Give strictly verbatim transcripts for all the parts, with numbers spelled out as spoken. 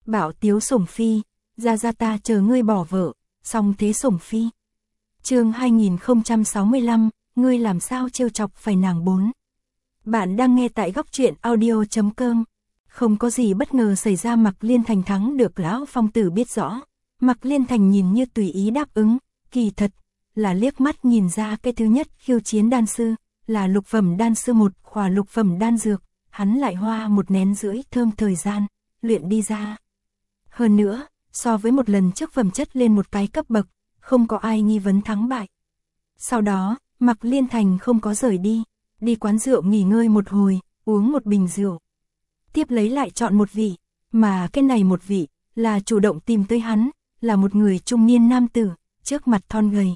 Bạo tiếu sủng phi, ra ra ta chờ ngươi bỏ vợ, song thế sủng phi. Chương hai nghìn không trăm sáu mươi lăm, ngươi làm sao trêu chọc phải nàng bốn. Bạn đang nghe tại góc truyện audio chấm com. Không có gì bất ngờ xảy ra, Mạc Liên Thành thắng được lão phong tử biết rõ. Mạc Liên Thành nhìn như tùy ý đáp ứng, kỳ thật là liếc mắt nhìn ra cái thứ nhất khiêu chiến đan sư, là lục phẩm đan sư một khỏa lục phẩm đan dược, hắn lại hoa một nén rưỡi thơm thời gian, luyện đi ra. Hơn nữa, so với một lần trước phẩm chất lên một cái cấp bậc, không có ai nghi vấn thắng bại. Sau đó, Mạc Liên Thành không có rời đi, đi quán rượu nghỉ ngơi một hồi, uống một bình rượu. Tiếp lấy lại chọn một vị, mà cái này một vị, là chủ động tìm tới hắn, là một người trung niên nam tử, trước mặt thon gầy.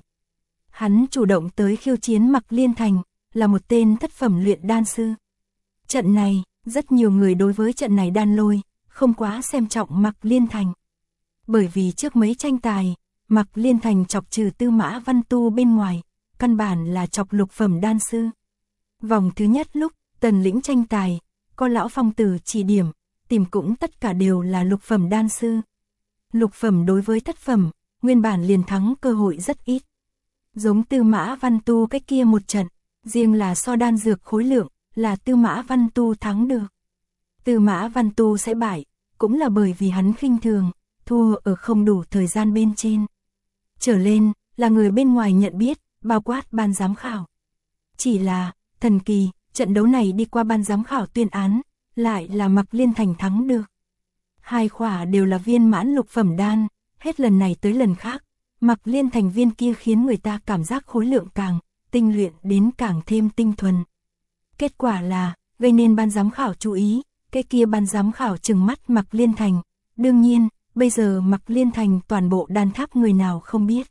Hắn chủ động tới khiêu chiến Mạc Liên Thành, là một tên thất phẩm luyện đan sư. Trận này, rất nhiều người đối với trận này đan lôi, không quá xem trọng Mạc Liên Thành. Bởi vì trước mấy tranh tài, Mạc Liên Thành chọc trừ Tư Mã Văn Tu bên ngoài, căn bản là chọc lục phẩm đan sư. Vòng thứ nhất lúc, Tần Lĩnh tranh tài, có lão phong tử chỉ điểm, tìm cũng tất cả đều là lục phẩm đan sư. Lục phẩm đối với thất phẩm, nguyên bản liền thắng cơ hội rất ít. Giống Tư Mã Văn Tu cách kia một trận, riêng là so đan dược khối lượng, là Tư Mã Văn Tu thắng được. Tư Mã Văn Tu sẽ bại, cũng là bởi vì hắn khinh thường, thua ở không đủ thời gian bên trên. Trở lên, là người bên ngoài nhận biết, bao quát ban giám khảo. Chỉ là, thần kỳ, trận đấu này đi qua ban giám khảo tuyên án, lại là Mạc Liên Thành thắng được. Hai khỏa đều là viên mãn lục phẩm đan, hết lần này tới lần khác, Mạc Liên Thành viên kia khiến người ta cảm giác khối lượng càng, tinh luyện đến càng thêm tinh thuần. Kết quả là, gây nên ban giám khảo chú ý, cái kia ban giám khảo trừng mắt Mạc Liên Thành. Đương nhiên, bây giờ Mạc Liên Thành toàn bộ đan tháp người nào không biết.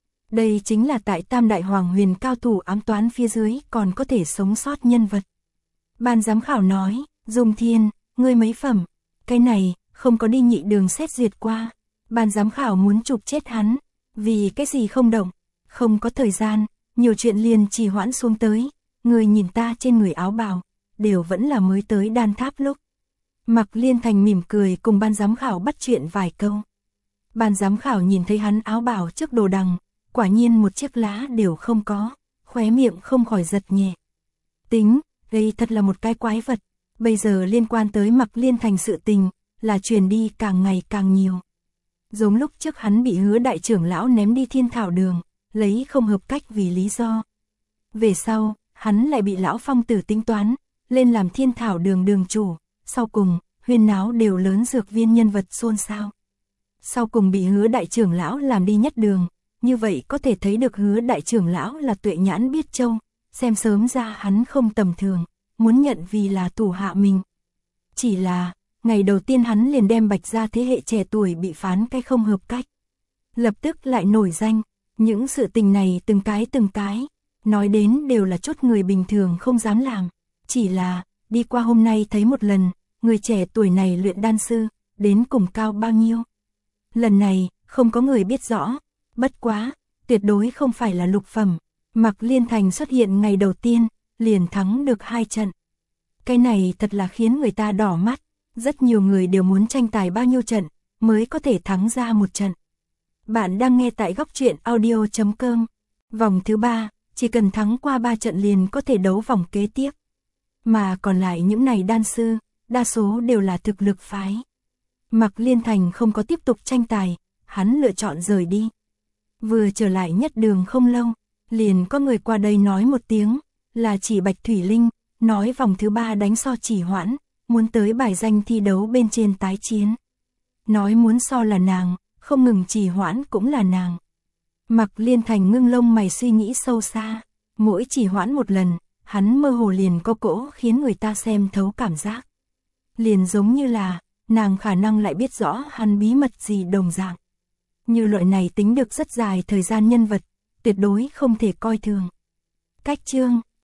Đây chính là tại Tam Đại Hoàng Huyền cao thủ ám toán phía dưới còn có thể sống sót nhân vật. Ban giám khảo nói, Dung Thiên, ngươi mấy phẩm, cái này, không có đi nhị đường xét duyệt qua. Ban giám khảo muốn chụp chết hắn, vì cái gì không động, không có thời gian, nhiều chuyện liền trì hoãn xuống tới. Người nhìn ta trên người áo bào, đều vẫn là mới tới đan tháp lúc. Mạc Liên Thành mỉm cười cùng ban giám khảo bắt chuyện vài câu. Ban giám khảo nhìn thấy hắn áo bào trước đồ đằng, quả nhiên một chiếc lá đều không có, khóe miệng không khỏi giật nhẹ. Tính, đây thật là một cái quái vật, bây giờ liên quan tới Mạc Liên Thành sự tình, là truyền đi càng ngày càng nhiều. Giống lúc trước hắn bị Hứa đại trưởng lão ném đi Thiên Thảo Đường, lấy không hợp cách vì lý do. Về sau, hắn lại bị lão phong tử tính toán, lên làm Thiên Thảo Đường đường chủ, sau cùng, huyên náo đều lớn dược viên nhân vật xôn xao. Sau cùng bị Hứa đại trưởng lão làm đi nhất đường, như vậy có thể thấy được Hứa đại trưởng lão là tuệ nhãn biết châu, xem sớm ra hắn không tầm thường, muốn nhận vì là thủ hạ mình. Chỉ là, ngày đầu tiên hắn liền đem Bạch gia thế hệ trẻ tuổi bị phán cái không hợp cách. Lập tức lại nổi danh, những sự tình này từng cái từng cái, nói đến đều là chút người bình thường không dám làm. Chỉ là, đi qua hôm nay thấy một lần, người trẻ tuổi này luyện đan sư, đến cùng cao bao nhiêu. Lần này, không có người biết rõ, bất quá, tuyệt đối không phải là lục phẩm. Mạc Liên Thành xuất hiện ngày đầu tiên, liền thắng được hai trận. Cái này thật là khiến người ta đỏ mắt, rất nhiều người đều muốn tranh tài bao nhiêu trận, mới có thể thắng ra một trận. Bạn đang nghe tại góc truyện audio chấm com. Vòng thứ ba, chỉ cần thắng qua ba trận liền có thể đấu vòng kế tiếp. Mà còn lại những này đan sư, đa số đều là thực lực phái. Mạc Liên Thành không có tiếp tục tranh tài, hắn lựa chọn rời đi. Vừa trở lại nhất đường không lâu, liền có người qua đây nói một tiếng, là chỉ Bạch Thủy Linh, nói vòng thứ ba đánh so chỉ hoãn, muốn tới bài danh thi đấu bên trên tái chiến. Nói muốn so là nàng, không ngừng chỉ hoãn cũng là nàng. Mạc Liên Thành ngưng lông mày suy nghĩ sâu xa, mỗi chỉ hoãn một lần, hắn mơ hồ liền có cỗ khiến người ta xem thấu cảm giác. Liền giống như là, nàng khả năng lại biết rõ hắn bí mật gì đồng dạng. Như loại này tính được rất dài thời gian nhân vật, tuyệt đối không thể coi thường. Cách chương